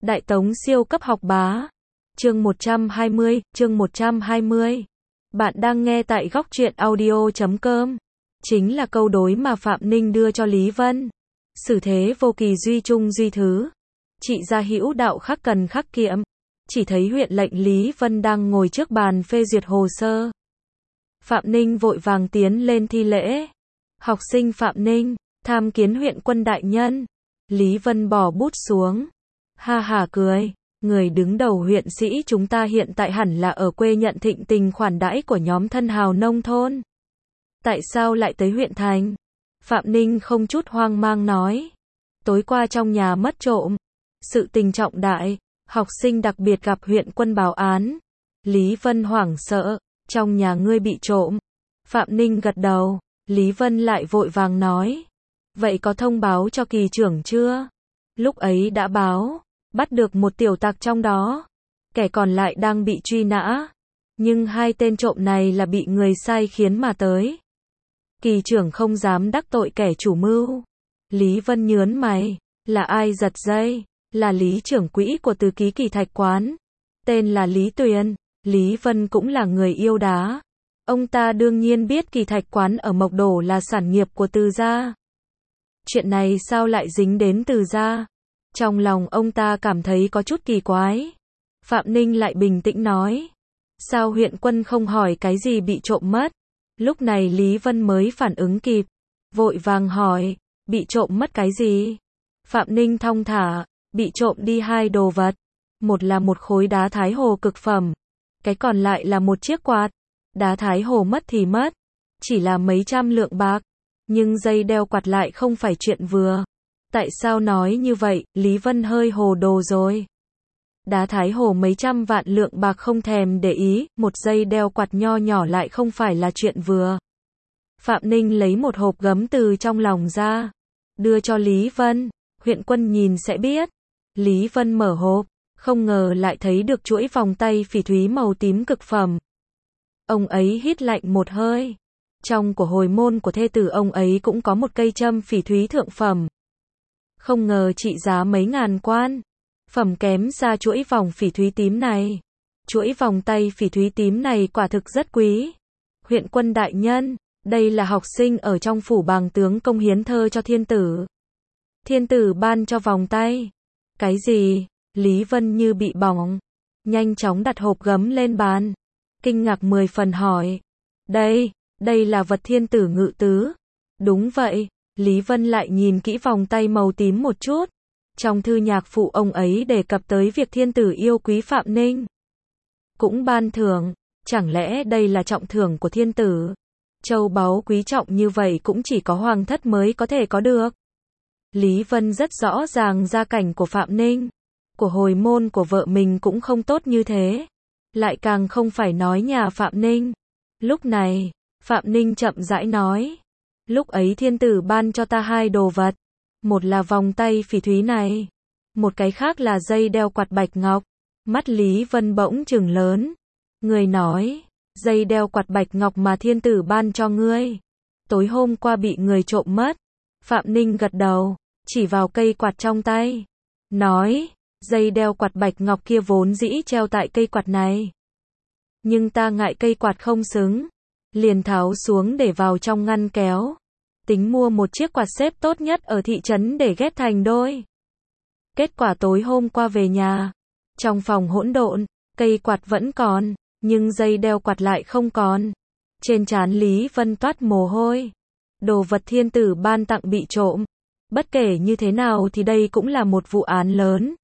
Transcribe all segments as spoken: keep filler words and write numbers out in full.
Đại Tống siêu cấp học bá. Chương một trăm hai mươi, chương một trăm hai mươi. Bạn đang nghe tại góc truyện audio chấm com. Chính là câu đối mà Phạm Ninh đưa cho Lý Vân. Xử thế vô kỳ duy trung duy thứ. Trị gia hữu đạo khắc cần khắc kiệm. Chỉ thấy huyện lệnh Lý Vân đang ngồi trước bàn phê duyệt hồ sơ. Phạm Ninh vội vàng tiến lên thi lễ. Học sinh Phạm Ninh, tham kiến huyện quân đại nhân. Lý Vân bỏ bút xuống. Ha ha cười, người đứng đầu huyện sĩ chúng ta hiện tại hẳn là ở quê nhận thịnh tình khoản đãi của nhóm thân hào nông thôn. Tại sao lại tới huyện thành? Phạm Ninh không chút hoang mang nói. Tối qua trong nhà mất trộm. Sự tình trọng đại, học sinh đặc biệt gặp huyện quân báo án. Lý Vân hoảng sợ, trong nhà ngươi bị trộm. Phạm Ninh gật đầu, Lý Vân lại vội vàng nói. Vậy có thông báo cho kỳ trưởng chưa? Lúc ấy đã báo, bắt được một tiểu tặc trong đó. Kẻ còn lại đang bị truy nã. Nhưng hai tên trộm này là bị người sai khiến mà tới. Kỳ trưởng không dám đắc tội kẻ chủ mưu. Lý Vân nhớn mày, là ai giật dây? Là Lý trưởng quỹ của Từ Ký Kỳ Thạch Quán. Tên là Lý Tuyền. Lý Vân cũng là người yêu đá. Ông ta đương nhiên biết Kỳ Thạch Quán ở Mộc Đổ là sản nghiệp của Từ gia. Chuyện này sao lại dính đến Từ gia? Trong lòng ông ta cảm thấy có chút kỳ quái. Phạm Ninh lại bình tĩnh nói. Sao huyện quân không hỏi cái gì bị trộm mất? Lúc này Lý Vân mới phản ứng kịp. Vội vàng hỏi, bị trộm mất cái gì? Phạm Ninh thong thả, bị trộm đi hai đồ vật. Một là một khối đá Thái Hồ cực phẩm. Cái còn lại là một chiếc quạt. Đá Thái Hồ mất thì mất. Chỉ là mấy trăm lượng bạc. Nhưng dây đeo quạt lại không phải chuyện vừa. Tại sao nói như vậy? Lý Vân hơi hồ đồ rồi. Đá Thái Hồ mấy trăm vạn lượng bạc không thèm để ý, một dây đeo quạt nho nhỏ lại không phải là chuyện vừa. Phạm Ninh lấy một hộp gấm từ trong lòng ra, đưa cho Lý Vân. Huyện quân nhìn sẽ biết. Lý Vân mở hộp, không ngờ lại thấy được chuỗi vòng tay phỉ thúy màu tím cực phẩm. Ông ấy hít lạnh một hơi. Trong của hồi môn của thê tử ông ấy cũng có một cây châm phỉ thúy thượng phẩm. Không ngờ trị giá mấy ngàn quan. Phẩm kém xa chuỗi vòng phỉ thúy tím này. Chuỗi vòng tay phỉ thúy tím này quả thực rất quý. Huyện quân đại nhân, đây là học sinh ở trong phủ bàng tướng công hiến thơ cho thiên tử. Thiên tử ban cho vòng tay. Cái gì? Lý Vân như bị bỏng. Nhanh chóng đặt hộp gấm lên bàn. Kinh ngạc mười phần hỏi. Đây, đây là vật thiên tử ngự tứ. Đúng vậy. Lý Vân lại nhìn kỹ vòng tay màu tím một chút. Trong thư nhạc phụ ông ấy đề cập tới việc thiên tử yêu quý Phạm Ninh. Cũng ban thưởng. Chẳng lẽ đây là trọng thưởng của thiên tử? Châu báu quý trọng như vậy cũng chỉ có hoàng thất mới có thể có được. Lý Vân rất rõ ràng gia cảnh của Phạm Ninh. Của hồi môn của vợ mình cũng không tốt như thế. Lại càng không phải nói nhà Phạm Ninh. Lúc này, Phạm Ninh chậm rãi nói. Lúc ấy thiên tử ban cho ta hai đồ vật. Một là vòng tay phỉ thúy này. Một cái khác là dây đeo quạt bạch ngọc. Mắt Lý Vân bỗng trừng lớn. Người nói, dây đeo quạt bạch ngọc mà thiên tử ban cho ngươi. Tối hôm qua bị người trộm mất. Phạm Ninh gật đầu, chỉ vào cây quạt trong tay. Nói, dây đeo quạt bạch ngọc kia vốn dĩ treo tại cây quạt này. Nhưng ta ngại cây quạt không xứng. Liền tháo xuống để vào trong ngăn kéo. Tính mua một chiếc quạt xếp tốt nhất ở thị trấn để ghép thành đôi. Kết quả tối hôm qua về nhà. Trong phòng hỗn độn, cây quạt vẫn còn, nhưng dây đeo quạt lại không còn. Trên trán Lý Vân toát mồ hôi. Đồ vật thiên tử ban tặng bị trộm. Bất kể như thế nào thì đây cũng là một vụ án lớn.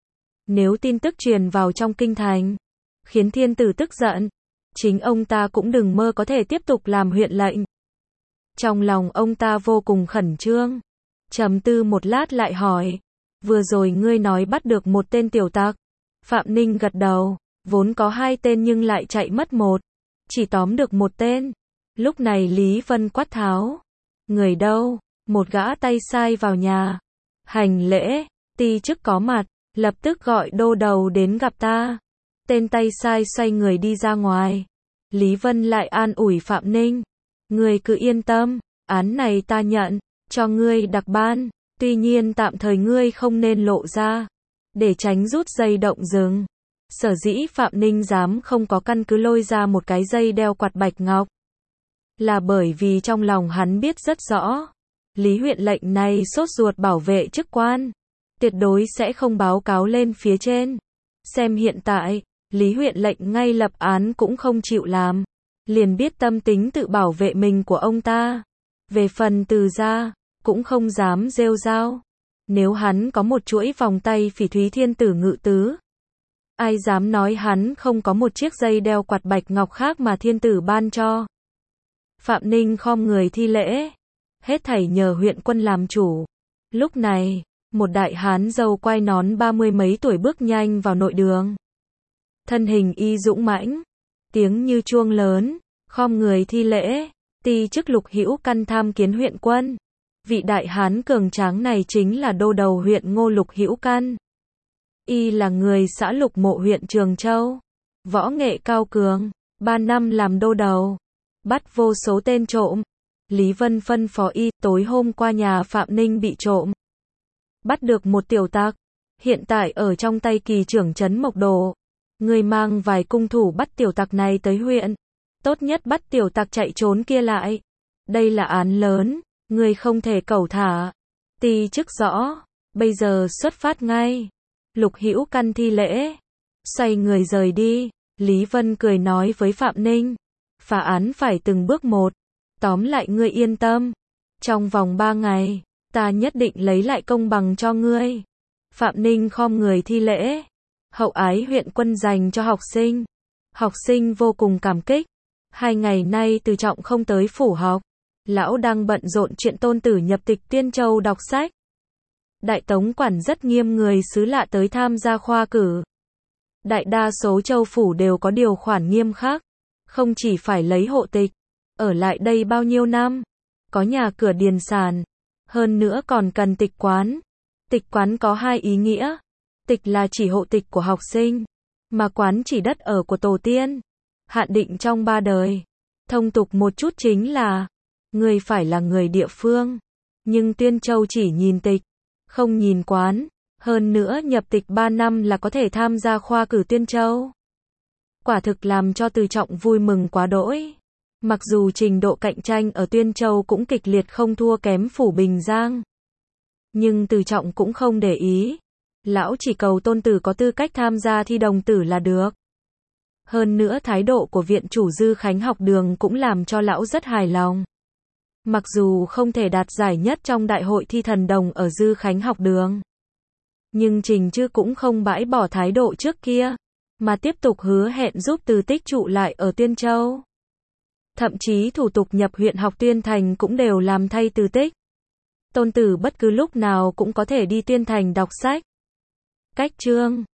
Nếu tin tức truyền vào trong kinh thành, khiến thiên tử tức giận, chính ông ta cũng đừng mơ có thể tiếp tục làm huyện lệnh. Trong lòng ông ta vô cùng khẩn trương. Trầm tư một lát lại hỏi. Vừa rồi ngươi nói bắt được một tên tiểu tặc. Phạm Ninh gật đầu. Vốn có hai tên nhưng lại chạy mất một. Chỉ tóm được một tên. Lúc này Lý Vân quát tháo. Người đâu? Một gã tay sai vào nhà. Hành lễ. Ti chức có mặt. Lập tức gọi đô đầu đến gặp ta. Tên tay sai xoay người đi ra ngoài. Lý Vân lại an ủi Phạm Ninh. Ngươi cứ yên tâm, án này ta nhận, cho ngươi đặc ban, tuy nhiên tạm thời ngươi không nên lộ ra. để tránh rút dây động rừng. Sở dĩ Phạm Ninh dám không có căn cứ lôi ra một cái dây đeo quạt bạch ngọc, là bởi vì trong lòng hắn biết rất rõ, Lý huyện lệnh này sốt ruột bảo vệ chức quan, tuyệt đối sẽ không báo cáo lên phía trên. Xem hiện tại, Lý huyện lệnh ngay lập án cũng không chịu làm, liền biết tâm tính tự bảo vệ mình của ông ta. Về phần Từ gia, cũng không dám rêu rao. Nếu hắn có một chuỗi vòng tay phỉ thúy thiên tử ngự tứ, ai dám nói hắn không có một chiếc dây đeo quạt bạch ngọc khác mà thiên tử ban cho. Phạm Ninh khom người thi lễ, hết thảy nhờ huyện quân làm chủ. Lúc này, một đại hán râu quai nón ba mươi mấy tuổi bước nhanh vào nội đường. Thân hình y dũng mãnh, tiếng như chuông lớn, khom người thi lễ, ti chức Lục Hữu Căn tham kiến huyện quân. Vị đại hán cường tráng này chính là đô đầu huyện Ngô Lục Hữu Căn. Y là người xã Lục Mộ huyện Trường Châu, võ nghệ cao cường, ba năm làm đô đầu, bắt vô số tên trộm. Lý Vân phân phó y, tối hôm qua nhà Phạm Ninh bị trộm, bắt được một tiểu tặc, hiện tại ở trong tay kỳ trưởng trấn Mộc Đồ. Người mang vài cung thủ bắt tiểu tặc này tới huyện, tốt nhất bắt tiểu tặc chạy trốn kia lại. Đây là án lớn, người không thể cẩu thả. Ti chức rõ, bây giờ xuất phát ngay. Lục Hữu Căn thi lễ, xoay người rời đi. Lý Vân cười nói với Phạm Ninh, phá án phải từng bước một, tóm lại ngươi yên tâm, trong vòng ba ngày, ta nhất định lấy lại công bằng cho ngươi. Phạm Ninh khom người thi lễ, hậu ái huyện quân dành cho học sinh. Học sinh vô cùng cảm kích. Hai ngày nay Từ Trọng không tới phủ học, lão đang bận rộn chuyện tôn tử nhập tịch Tiên Châu đọc sách. Đại Tống quản rất nghiêm người xứ lạ tới tham gia khoa cử. Đại đa số châu phủ đều có điều khoản nghiêm khắc, không chỉ phải lấy hộ tịch, ở lại đây bao nhiêu năm, có nhà cửa điền sản, hơn nữa còn cần tịch quán. Tịch quán có hai ý nghĩa, tịch là chỉ hộ tịch của học sinh, mà quán chỉ đất ở của tổ tiên, hạn định trong ba đời. Thông tục một chút chính là, người phải là người địa phương, nhưng Tuyên Châu chỉ nhìn tịch, không nhìn quán, hơn nữa nhập tịch ba năm là có thể tham gia khoa cử Tuyên Châu. Quả thực làm cho Từ Trọng vui mừng quá đỗi. Mặc dù trình độ cạnh tranh ở Tuyên Châu cũng kịch liệt không thua kém phủ Bình Giang, nhưng Từ Trọng cũng không để ý. Lão chỉ cầu tôn tử có tư cách tham gia thi đồng tử là được. Hơn nữa thái độ của viện chủ Dư Khánh học đường cũng làm cho lão rất hài lòng. Mặc dù không thể đạt giải nhất trong đại hội thi thần đồng ở Dư Khánh học đường, nhưng Trình Trư cũng không bãi bỏ thái độ trước kia, mà tiếp tục hứa hẹn giúp Từ Tích trụ lại ở Tuyên Châu. Thậm chí thủ tục nhập huyện học Tuyên Thành cũng đều làm thay Từ Tích. Tôn tử bất cứ lúc nào cũng có thể đi Tuyên Thành đọc sách. Cách chương